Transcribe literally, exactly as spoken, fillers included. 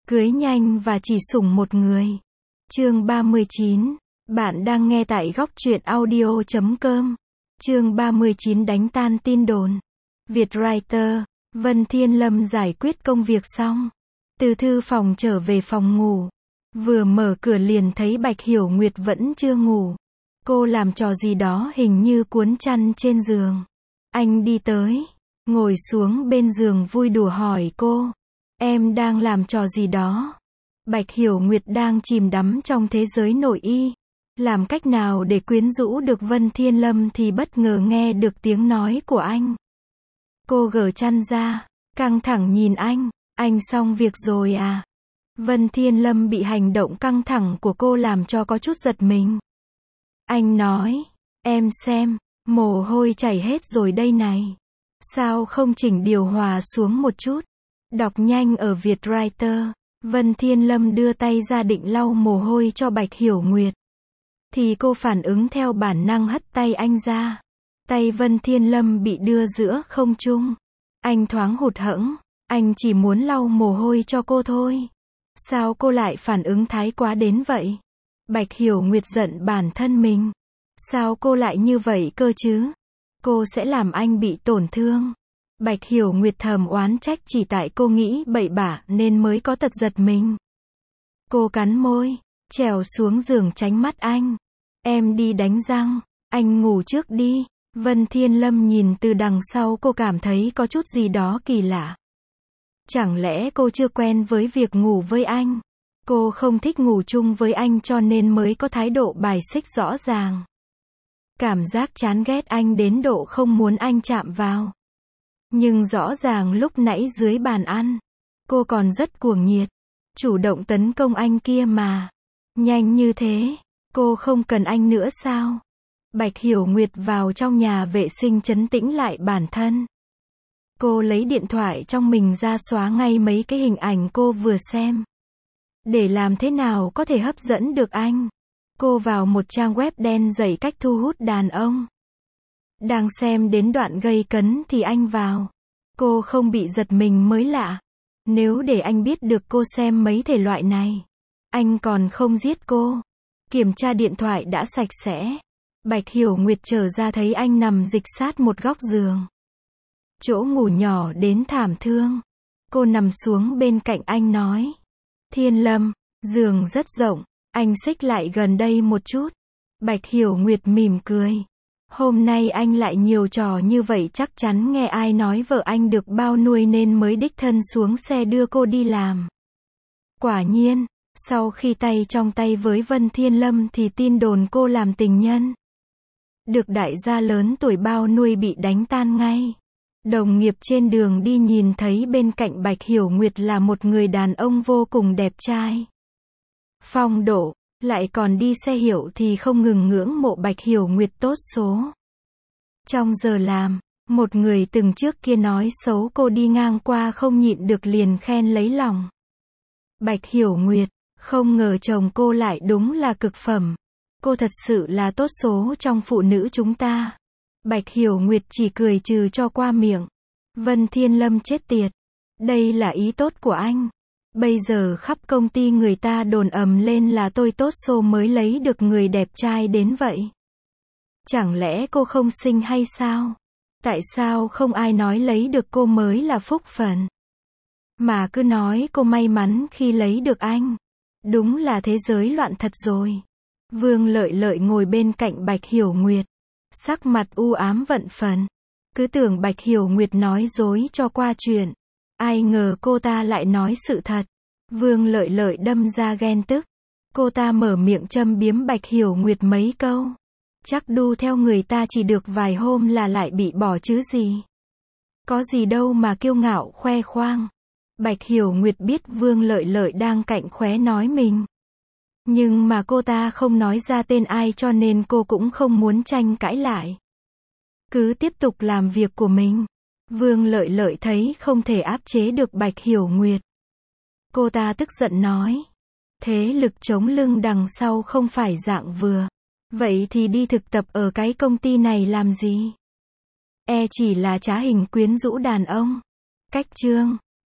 Cưới nhanh và chỉ sủng một người. Chương ba mươi chín. Bạn đang nghe tại góc truyện audio chấm com. Chương ba mươi chín đánh tan tin đồn. Vietwriter. Vân Thiên Lâm giải quyết công việc xong. Từ thư phòng trở về phòng ngủ. Vừa mở cửa liền thấy Bạch Hiểu Nguyệt vẫn chưa ngủ. Cô làm trò gì đó hình như cuốn chăn trên giường. Anh đi tới, ngồi xuống bên giường vui đùa hỏi cô. Em đang làm trò gì đó? Bạch Hiểu Nguyệt đang chìm đắm trong thế giới nội y. Làm cách nào để quyến rũ được Vân Thiên Lâm thì bất ngờ nghe được tiếng nói của anh. Cô gỡ chăn ra, căng thẳng nhìn anh. Anh xong việc rồi à? Vân Thiên Lâm bị hành động căng thẳng của cô làm cho có chút giật mình. Anh nói, em xem, mồ hôi chảy hết rồi đây này. Sao không chỉnh điều hòa xuống một chút? Đọc nhanh ở Vietwriter. Vân Thiên Lâm đưa tay ra định lau mồ hôi cho Bạch Hiểu Nguyệt. Thì cô phản ứng theo bản năng hất tay anh ra. Tay Vân Thiên Lâm bị đưa giữa không trung. Anh thoáng hụt hẫng. Anh chỉ muốn lau mồ hôi cho cô thôi. Sao cô lại phản ứng thái quá đến vậy? Bạch Hiểu Nguyệt giận bản thân mình. Sao cô lại như vậy cơ chứ? Cô sẽ làm anh bị tổn thương. Bạch Hiểu Nguyệt thầm oán trách chỉ tại cô nghĩ bậy bạ nên mới có tật giật mình. Cô cắn môi, trèo xuống giường tránh mắt anh. Em đi đánh răng, anh ngủ trước đi. Vân Thiên Lâm nhìn từ đằng sau cô cảm thấy có chút gì đó kỳ lạ. Chẳng lẽ cô chưa quen với việc ngủ với anh? Cô không thích ngủ chung với anh cho nên mới có thái độ bài xích rõ ràng. Cảm giác chán ghét anh đến độ không muốn anh chạm vào. Nhưng rõ ràng lúc nãy dưới bàn ăn, cô còn rất cuồng nhiệt, chủ động tấn công anh kia mà. Nhanh như thế, cô không cần anh nữa sao? Bạch Hiểu Nguyệt vào trong nhà vệ sinh trấn tĩnh lại bản thân. Cô lấy điện thoại trong mình ra xóa ngay mấy cái hình ảnh cô vừa xem. Để làm thế nào có thể hấp dẫn được anh? Cô vào một trang web đen dạy cách thu hút đàn ông. Đang xem đến đoạn gây cấn thì anh vào. Cô không bị giật mình mới lạ. Nếu để anh biết được cô xem mấy thể loại này, anh còn không giết cô. Kiểm tra điện thoại đã sạch sẽ. Bạch Hiểu Nguyệt trở ra thấy anh nằm dịch sát một góc giường. Chỗ ngủ nhỏ đến thảm thương. Cô nằm xuống bên cạnh anh nói. Thiên Lâm, giường rất rộng, anh xích lại gần đây một chút. Bạch Hiểu Nguyệt mỉm cười. Hôm nay anh lại nhiều trò như vậy chắc chắn nghe ai nói vợ anh được bao nuôi nên mới đích thân xuống xe đưa cô đi làm. Quả nhiên, sau khi tay trong tay với Vân Thiên Lâm thì tin đồn cô làm tình nhân được đại gia lớn tuổi bao nuôi bị đánh tan ngay. Đồng nghiệp trên đường đi nhìn thấy bên cạnh Bạch Hiểu Nguyệt là một người đàn ông vô cùng đẹp trai, phong độ, lại còn đi xe hiệu thì không ngừng ngưỡng mộ Bạch Hiểu Nguyệt tốt số. Trong giờ làm, một người từng trước kia nói xấu cô đi ngang qua không nhịn được liền khen lấy lòng. Bạch Hiểu Nguyệt, không ngờ chồng cô lại đúng là cực phẩm. Cô thật sự là tốt số trong phụ nữ chúng ta. Bạch Hiểu Nguyệt chỉ cười trừ cho qua miệng. Vân Thiên Lâm chết tiệt. Đây là ý tốt của anh. Bây giờ khắp công ty người ta đồn ầm lên là tôi tốt số mới lấy được người đẹp trai đến vậy. Chẳng lẽ cô không xinh hay sao? Tại sao không ai nói lấy được cô mới là phúc phận? Mà cứ nói cô may mắn khi lấy được anh. Đúng là thế giới loạn thật rồi. Vương Lợi Lợi ngồi bên cạnh Bạch Hiểu Nguyệt. Sắc mặt u ám vạn phần. Cứ tưởng Bạch Hiểu Nguyệt nói dối cho qua chuyện. Ai ngờ cô ta lại nói sự thật. Vương Lợi Lợi đâm ra ghen tức. Cô ta mở miệng châm biếm Bạch Hiểu Nguyệt mấy câu. Chắc đu theo người ta chỉ được vài hôm là lại bị bỏ chứ gì. Có gì đâu mà kiêu ngạo khoe khoang. Bạch Hiểu Nguyệt biết Vương Lợi Lợi đang cạnh khóe nói mình. Nhưng mà cô ta không nói ra tên ai cho nên cô cũng không muốn tranh cãi lại. Cứ tiếp tục làm việc của mình. Vương Lợi Lợi thấy không thể áp chế được Bạch Hiểu Nguyệt. Cô ta tức giận nói. Thế lực chống lưng đằng sau không phải dạng vừa. Vậy thì đi thực tập ở cái công ty này làm gì? E chỉ là trá hình quyến rũ đàn ông. Cách chương.